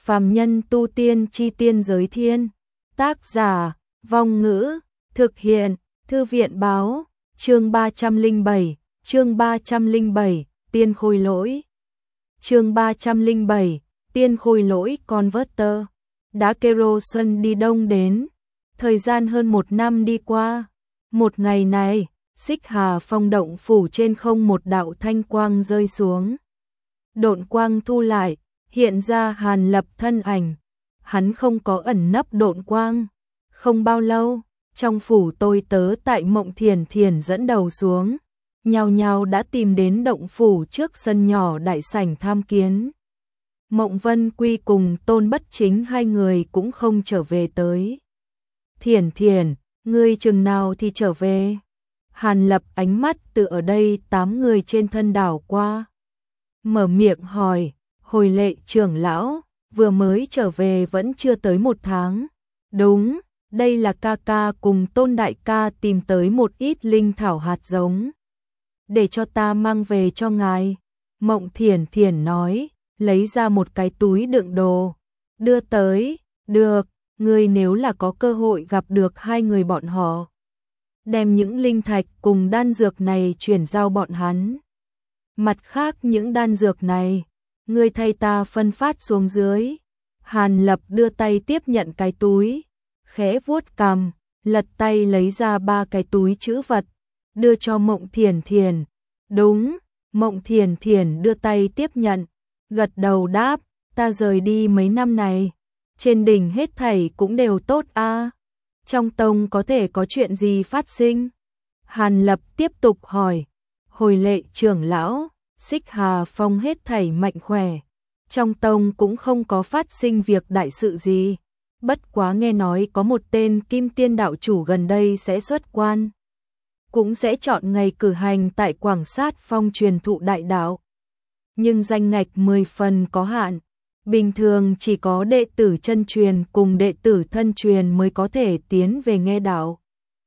Phàm nhân tu tiên chi tiên giới thiên. Tác giả, Vong Ngữ, thực hiện, Thư viện báo, chương 307, Tiên Khôi Lỗi. Chương 307, Tiên Khôi Lỗi Converter. Đã Kerosene đi đông đến. Thời gian hơn 1 năm đi qua. Một ngày này, Xích Hà Phong động phủ trên không một đạo thanh quang rơi xuống. Độn quang thu lại, hiện ra Hàn Lập thân ảnh. Hắn không có ẩn nấp độn quang. Không bao lâu, trong phủ tôi tớ tại Mộng Thiền Thiền dẫn đầu xuống, nhao nhao đã tìm đến động phủ trước sân nhỏ đại sảnh tham kiến. Mộng Vân Quy cùng Tôn Bất Chính hai người cũng không trở về tới. Thiền Thiền, ngươi chừng nào thì trở về? Hàn Lập ánh mắt từ ở đây 8 người trên thân đảo qua. Mở miệng hỏi, Hồi Lệ trưởng lão, vừa mới trở về vẫn chưa tới 1 tháng. Đúng, đây là ca ca cùng Tôn đại ca tìm tới một ít linh thảo hạt giống. Để cho ta mang về cho ngài. Mộng Thiền Thiền nói, lấy ra một cái túi đựng đồ. Đưa tới, được, ngươi nếu là có cơ hội gặp được hai người bọn họ. Đem những linh thạch cùng đan dược này chuyển giao bọn hắn. Mặt khác những đan dược này, ngươi thay ta phân phát xuống dưới. Hàn Lập đưa tay tiếp nhận cái túi, khẽ vuốt cằm, lật tay lấy ra 3 cái túi trữ vật, đưa cho Mộng Thiền Thiền. Đúng, Mộng Thiền Thiền đưa tay tiếp nhận, gật đầu đáp, ta rời đi mấy năm này, trên đỉnh hết thảy cũng đều tốt a. Trong tông có thể có chuyện gì phát sinh? Hàn Lập tiếp tục hỏi, Hồi Lệ trưởng lão, Xích Hà Phong hết thảy mạnh khỏe, trong tông cũng không có phát sinh việc đại sự gì. Bất quá nghe nói có một tên Kim Tiên đạo chủ gần đây sẽ xuất quan, cũng sẽ chọn ngày cử hành tại Quảng Sát Phong truyền thụ đại đạo. Nhưng danh ngạch 10 phần có hạn, bình thường chỉ có đệ tử chân truyền cùng đệ tử thân truyền mới có thể tiến về nghe đạo.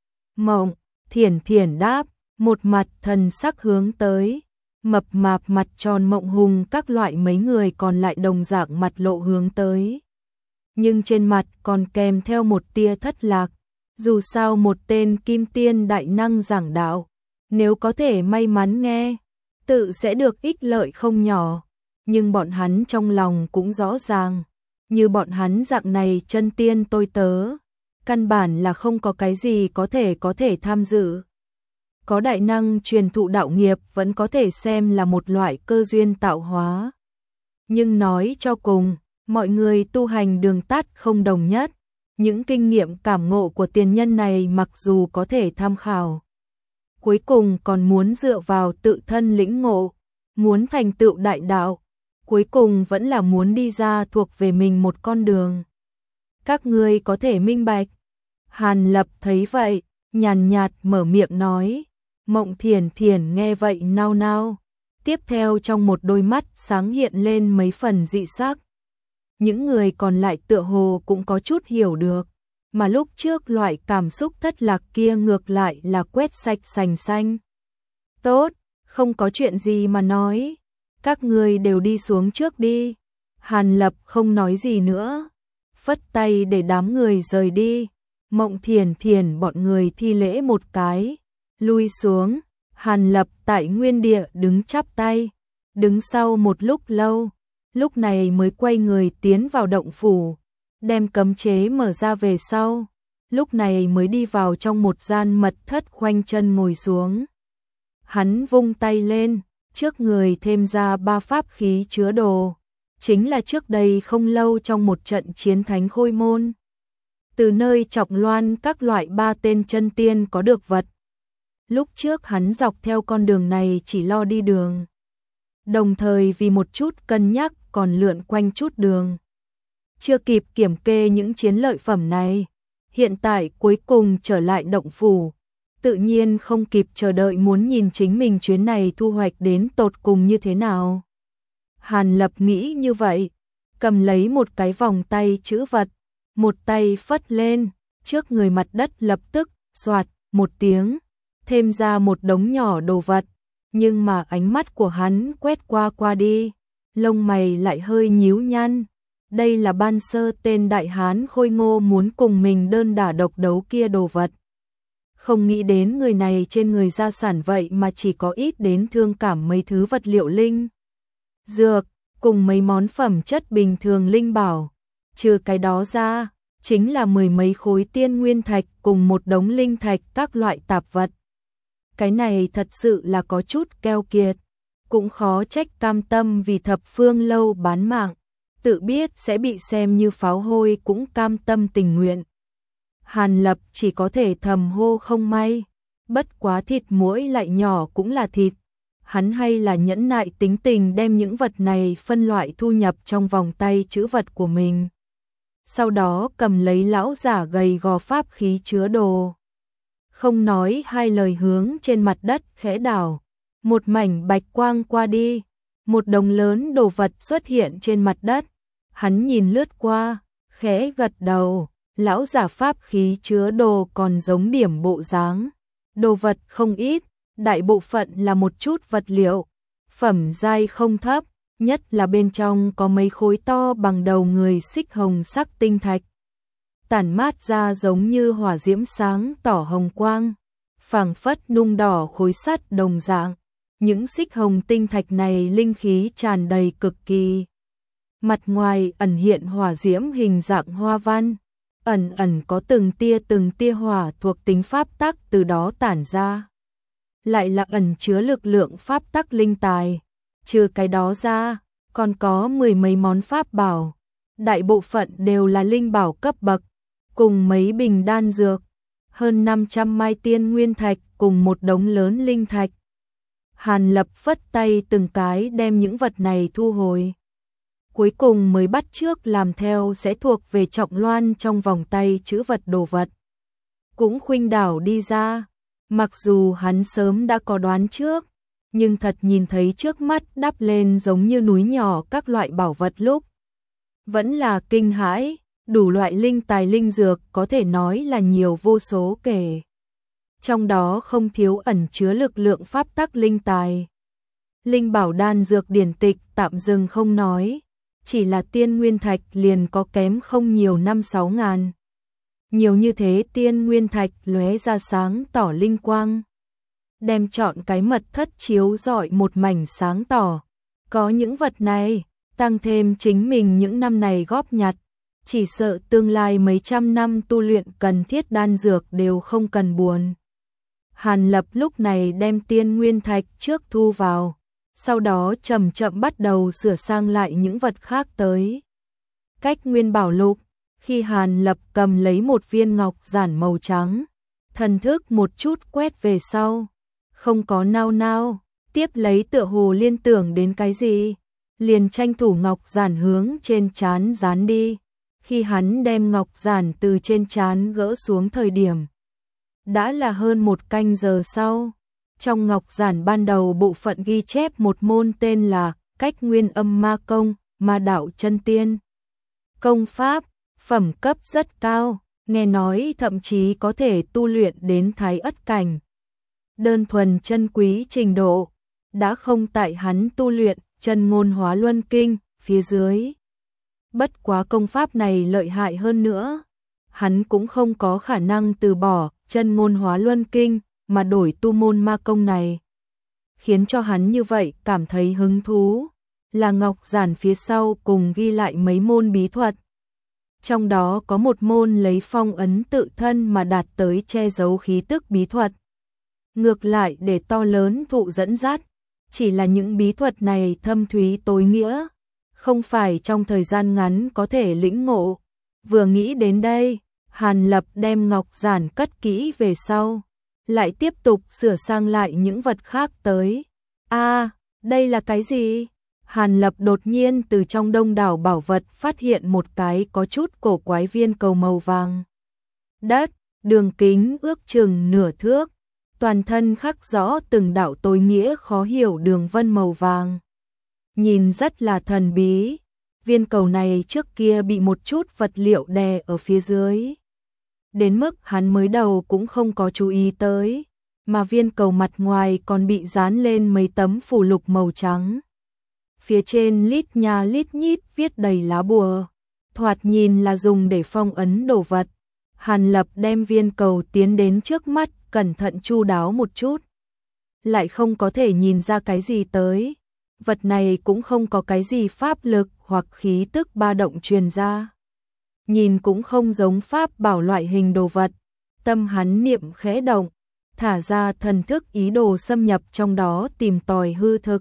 Mộng Thiền Thiền đáp, một mặt thần sắc hướng tới. Mập mạp mặt tròn Mộng Hùng các loại mấy người còn lại đồng dạng mặt lộ hướng tới. Nhưng trên mặt còn kèm theo một tia thất lạc. Dù sao một tên Kim Tiên đại năng giảng đạo, nếu có thể may mắn nghe, tự sẽ được ích lợi không nhỏ. Nhưng bọn hắn trong lòng cũng rõ ràng, như bọn hắn dạng này chân tiên tôi tớ, căn bản là không có cái gì có thể tham dự. Có đại năng truyền thụ đạo nghiệp vẫn có thể xem là một loại cơ duyên tạo hóa. Nhưng nói cho cùng, mọi người tu hành đường tắt không đồng nhất. Những kinh nghiệm cảm ngộ của tiền nhân này mặc dù có thể tham khảo, cuối cùng còn muốn dựa vào tự thân lĩnh ngộ, muốn thành tựu đại đạo, cuối cùng vẫn là muốn đi ra thuộc về mình một con đường. Các ngươi có thể minh bạch. Hàn Lập thấy vậy, nhàn nhạt mở miệng nói. Mộng Thiền Thiền nghe vậy nao nao, tiếp theo trong một đôi mắt sáng hiện lên mấy phần dị sắc. Những người còn lại tựa hồ cũng có chút hiểu được, mà lúc trước loại cảm xúc thất lạc kia ngược lại là quét sạch sành xanh. Tốt, không có chuyện gì mà nói, các người đều đi xuống trước đi. Hàn Lập không nói gì nữa, phất tay để đám người rời đi. Mộng Thiền Thiền bọn người thi lễ một cái, lui xuống. Hàn Lập tại nguyên địa đứng chắp tay, đứng sau một lúc lâu, lúc này mới quay người tiến vào động phủ, đem cấm chế mở ra về sau, lúc này mới đi vào trong một gian mật thất khoanh chân ngồi xuống. Hắn vung tay lên, trước người thêm ra 3 pháp khí chứa đồ, chính là trước đây không lâu trong một trận chiến thánh khôi môn, từ nơi Trọng Loan các loại 3 tên chân tiên có được vật. Lúc trước hắn dọc theo con đường này chỉ lo đi đường, đồng thời vì một chút cân nhắc còn lượn quanh chút đường, chưa kịp kiểm kê những chiến lợi phẩm này. Hiện tại cuối cùng trở lại động phủ, tự nhiên không kịp chờ đợi muốn nhìn chính mình chuyến này thu hoạch đến tột cùng như thế nào. Hàn Lập nghĩ như vậy, cầm lấy một cái vòng tay trữ vật, một tay phất lên, trước người mặt đất lập tức xoạt một tiếng, thêm ra một đống nhỏ đồ vật. Nhưng mà ánh mắt của hắn quét qua đi, lông mày lại hơi nhíu nhăn, Đây là ban sơ tên đại hán khôi ngô muốn cùng mình đơn đả độc đấu kia đồ vật. Không nghĩ đến người này trên người gia sản vậy mà chỉ có ít đến thương cảm mấy thứ vật liệu linh dược, cùng mấy món phẩm chất bình thường linh bảo. Trừ cái đó ra, chính là mười mấy khối tiên nguyên thạch cùng một đống linh thạch các loại tạp vật. Cái này thật sự là có chút keo kiệt, cũng khó trách cam tâm vì thập phương lâu bán mạng, tự biết sẽ bị xem như pháo hôi cũng cam tâm tình nguyện. Hàn Lập chỉ có thể thầm hô không may, bất quá thịt muỗi lại nhỏ cũng là thịt. Hắn hay là nhẫn nại tính tình đem những vật này phân loại thu nhập trong vòng tay trữ vật của mình. Sau đó cầm lấy lão giả gầy gò pháp khí chứa đồ. Không nói hai lời hướng trên mặt đất khẽ đảo. Một mảnh bạch quang qua đi. Một đống lớn đồ vật xuất hiện trên mặt đất. Hắn nhìn lướt qua, khẽ gật đầu. Lão giả pháp khí chứa đồ còn giống điểm bộ dáng. Đồ vật không ít, đại bộ phận là một chút vật liệu. Phẩm giai không thấp, nhất là bên trong có mấy khối to bằng đầu người xích hồng sắc tinh thạch. Tản mát ra giống như hỏa diễm sáng tỏ hồng quang, phảng phất nung đỏ khối sắt đồng dạng. Những xích hồng tinh thạch này linh khí tràn đầy cực kỳ. Mặt ngoài ẩn hiện hỏa diễm hình dạng hoa văn, ẩn ẩn có từng tia hỏa thuộc tính pháp tắc từ đó tản ra. Lại là ẩn chứa lực lượng pháp tắc linh tài. Trừ cái đó ra, còn có mười mấy món pháp bảo, đại bộ phận đều là linh bảo cấp bậc, cùng mấy bình đan dược, hơn 500 mai tiên nguyên thạch cùng một đống lớn linh thạch. Hàn Lập phất tay từng cái đem những vật này thu hồi. Cuối cùng mới bắt chước làm theo sẽ thuộc về trọng loan trong vòng tay trữ vật đồ vật. Cũng khuynh đảo đi ra, mặc dù hắn sớm đã có đoán trước, nhưng thật nhìn thấy trước mắt đắp lên giống như núi nhỏ các loại bảo vật lúc. Vẫn là kinh hãi, đủ loại linh tài linh dược có thể nói là nhiều vô số kể. Trong đó không thiếu ẩn chứa lực lượng pháp tắc linh tài. Linh bảo đan dược điển tịch tạm dừng không nói, chỉ là tiên nguyên thạch liền có kém không nhiều 5-6 ngàn. Nhiều như thế tiên nguyên thạch lóe ra sáng tỏ linh quang. Đem chọn cái mật thất chiếu rọi một mảnh sáng tỏ. Có những vật này, tăng thêm chính mình những năm này góp nhặt, chỉ sợ tương lai mấy trăm năm tu luyện cần thiết đan dược đều không cần buồn. Hàn Lập lúc này đem tiên nguyên thạch trước thu vào, sau đó chậm chậm bắt đầu sửa sang lại những vật khác tới. Cách nguyên bảo lục, khi Hàn Lập cầm lấy một viên ngọc giản màu trắng, thần thức một chút quét về sau, không có nao nao, tiếp lấy tựa hồ liên tưởng đến cái gì, liền tranh thủ ngọc giản hướng trên trán dán đi. Khi hắn đem ngọc giản từ trên trán gỡ xuống thời điểm, đã là hơn 1 canh giờ sau. Trong ngọc giản ban đầu bộ phận ghi chép một môn tên là Cách Nguyên Âm Ma Công, Ma Đạo Chân Tiên. Công pháp, phẩm cấp rất cao, nghe nói thậm chí có thể tu luyện đến Thái Ất cảnh. Đơn thuần chân quý trình độ, đã không tại hắn tu luyện Chân Ngôn Hóa Luân Kinh phía dưới. Bất quá công pháp này lợi hại hơn nữa, hắn cũng không có khả năng từ bỏ Chân Ngôn Hóa Luân Kinh mà đổi tu môn ma công này. Khiến cho hắn như vậy cảm thấy hứng thú, là ngọc giản phía sau cùng ghi lại mấy môn bí thuật. Trong đó có một môn lấy phong ấn tự thân mà đạt tới che giấu khí tức bí thuật. Ngược lại để to lớn thụ dẫn dắt, chỉ là những bí thuật này thâm thúy tối nghĩa, không phải trong thời gian ngắn có thể lĩnh ngộ. Vừa nghĩ đến đây, Hàn Lập đem ngọc giản cất kỹ về sau, lại tiếp tục sửa sang lại những vật khác tới. Đây là cái gì? Hàn Lập đột nhiên từ trong đông đảo bảo vật phát hiện một cái có chút cổ quái viên cầu màu vàng. Đất, đường kính ước chừng nửa thước, toàn thân khắc rõ từng đạo tối nghĩa khó hiểu đường vân màu vàng. Nhìn rất là thần bí, viên cầu này trước kia bị một chút vật liệu đè ở phía dưới. Đến mức hắn mới đầu cũng không có chú ý tới, mà viên cầu mặt ngoài còn bị dán lên mấy tấm phù lục màu trắng. Phía trên lít nha lít nhít viết đầy lá bùa, thoạt nhìn là dùng để phong ấn đồ vật. Hàn Lập đem viên cầu tiến đến trước mắt, cẩn thận chu đáo một chút. Lại không có thể nhìn ra cái gì tới. Vật này cũng không có cái gì pháp lực hoặc khí tức ba động truyền ra. Nhìn cũng không giống pháp bảo loại hình đồ vật. Tâm hắn niệm khẽ động, thả ra thần thức ý đồ xâm nhập trong đó tìm tòi hư thực.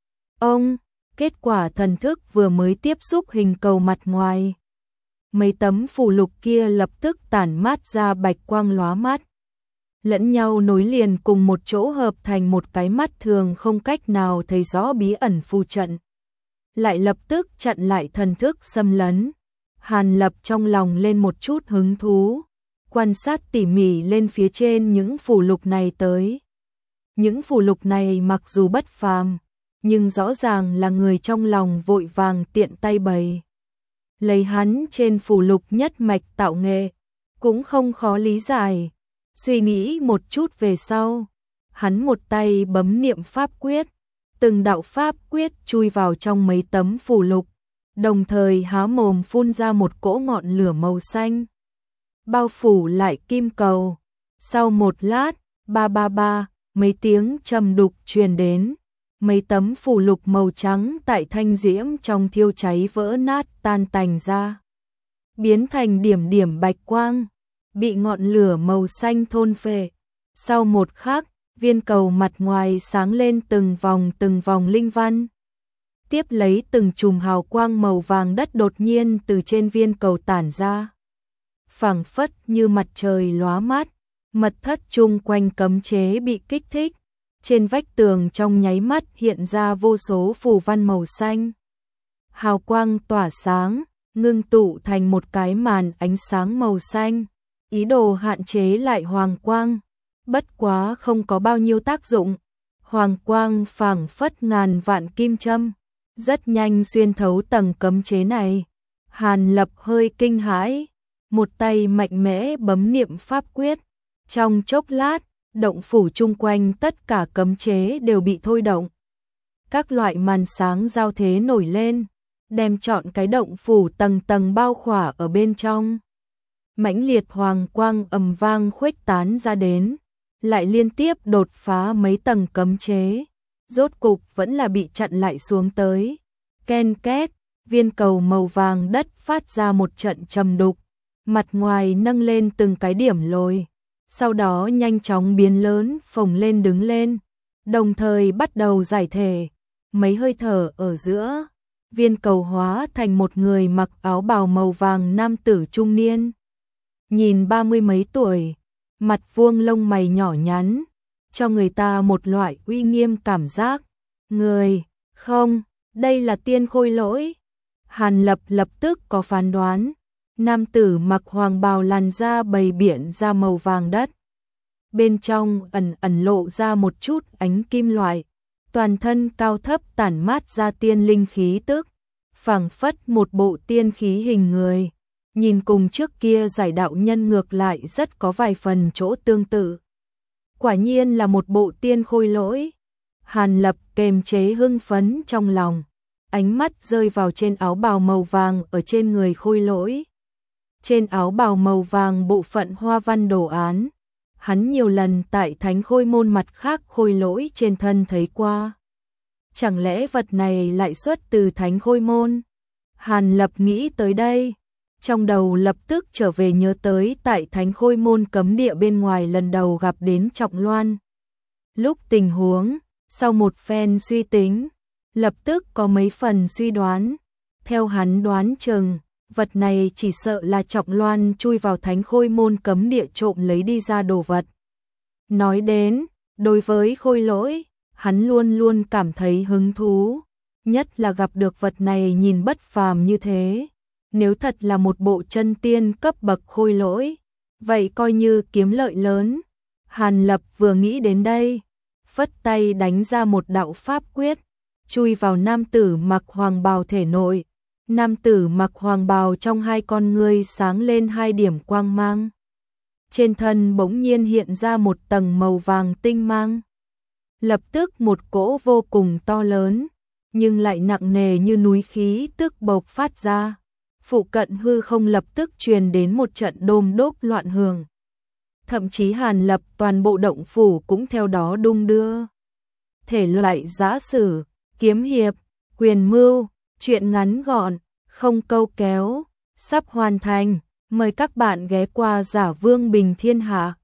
Kết quả thần thức vừa mới tiếp xúc hình cầu mặt ngoài. Mấy tấm phù lục kia lập tức tản mát ra bạch quang lóa mắt. Lẫn nhau nối liền cùng một chỗ hợp thành một cái mắt thường không cách nào thấy rõ bí ẩn phù trận. Lại lập tức chặn lại thần thức xâm lấn. Hàn Lập trong lòng lên một chút hứng thú, quan sát tỉ mỉ lên phía trên những phù lục này tới. Những phù lục này mặc dù bất phàm, nhưng rõ ràng là người trong lòng vội vàng tiện tay bày. Lấy hắn trên phù lục nhất mạch tạo nghệ, cũng không khó lý giải. Suy nghĩ một chút về sau, hắn một tay bấm niệm pháp quyết, từng đạo pháp quyết chui vào trong mấy tấm phù lục, đồng thời há mồm phun ra một cỗ ngọn lửa màu xanh, bao phủ lại kim cầu. Sau một lát, ba ba ba, mấy tiếng trầm đục truyền đến, mấy tấm phù lục màu trắng tại thanh diễm trong thiêu cháy vỡ nát tan tành ra, biến thành điểm điểm bạch quang, bị ngọn lửa màu xanh thôn phệ. Sau một khắc, viên cầu mặt ngoài sáng lên từng vòng linh văn. Tiếp lấy từng chùm hào quang màu vàng đất đột nhiên từ trên viên cầu tản ra. Phảng phất như mặt trời lóa mắt, mật thất chung quanh cấm chế bị kích thích. Trên vách tường trong nháy mắt hiện ra vô số phù văn màu xanh. Hào quang tỏa sáng, ngưng tụ thành một cái màn ánh sáng màu xanh, ý đồ hạn chế lại hoàng quang. Bất quá không có bao nhiêu tác dụng. Hoàng quang phảng phất ngàn vạn kim châm, rất nhanh xuyên thấu tầng cấm chế này. Hàn Lập hơi kinh hãi, một tay mạnh mẽ bấm niệm pháp quyết. Trong chốc lát, động phủ chung quanh tất cả cấm chế đều bị thôi động. Các loại màn sáng giao thế nổi lên, đem trọn cái động phủ tầng tầng bao khỏa ở bên trong. Mãnh liệt hoàng quang ầm vang khuếch tán ra đến, lại liên tiếp đột phá mấy tầng cấm chế, rốt cục vẫn là bị chặn lại xuống tới. Ken két, viên cầu màu vàng đất phát ra một trận trầm đục, mặt ngoài nâng lên từng cái điểm lồi, sau đó nhanh chóng biến lớn, phồng lên đứng lên, đồng thời bắt đầu giải thể. Mấy hơi thở ở giữa, viên cầu hóa thành một người mặc áo bào màu vàng nam tử trung niên. Nhìn 30 mấy tuổi, mặt vuông lông mày nhỏ nhắn, cho người ta một loại uy nghiêm cảm giác. Người, không, đây là Tiên Khôi Lỗi. Hàn Lập lập tức có phán đoán. Nam tử mặc hoàng bào làn da bầy biển da màu vàng đất. Bên trong ẩn lộ ra một chút ánh kim loại. Toàn thân cao thấp tản mát ra tiên linh khí tức, phảng phất một bộ tiên khí hình người. Nhìn cùng trước kia giải đạo nhân ngược lại rất có vài phần chỗ tương tự. Quả nhiên là một bộ Tiên Khôi Lỗi. Hàn Lập kềm chế hưng phấn trong lòng, ánh mắt rơi vào trên áo bào màu vàng ở trên người Khôi Lỗi. Trên áo bào màu vàng bộ phận hoa văn đồ án, hắn nhiều lần tại Thánh Khôi môn mặt khác Khôi Lỗi trên thân thấy qua. Chẳng lẽ vật này lại xuất từ Thánh Khôi môn? Hàn Lập nghĩ tới đây, trong đầu lập tức trở về nhớ tới tại Thánh Khôi môn cấm địa bên ngoài lần đầu gặp đến Trọng Loan. Lúc tình huống, sau một phen suy tính, lập tức có mấy phần suy đoán. Theo hắn đoán chừng, vật này chỉ sợ là Trọng Loan chui vào Thánh Khôi môn cấm địa trộm lấy đi ra đồ vật. Nói đến, đối với Khôi Lỗi, hắn luôn luôn cảm thấy hứng thú, nhất là gặp được vật này nhìn bất phàm như thế. Nếu thật là một bộ chân tiên cấp bậc Khôi Lỗi, vậy coi như kiếm lợi lớn. Hàn Lập vừa nghĩ đến đây, phất tay đánh ra một đạo pháp quyết, chui vào nam tử mặc hoàng bào thể nội. Nam tử mặc hoàng bào trong hai con ngươi sáng lên hai điểm quang mang. Trên thân bỗng nhiên hiện ra một tầng màu vàng tinh mang. Lập tức một cỗ vô cùng to lớn, nhưng lại nặng nề như núi khí tức bộc phát ra, phụ cận hư không lập tức truyền đến một trận đôm đốp loạn hường. Thậm chí Hàn Lập toàn bộ động phủ cũng theo đó đung đưa. Thể loại giã sử, kiếm hiệp, quyền mưu, truyện ngắn gọn, không câu kéo, sắp hoàn thành. Mời các bạn ghé qua Giả Vương Bình Thiên Hạ.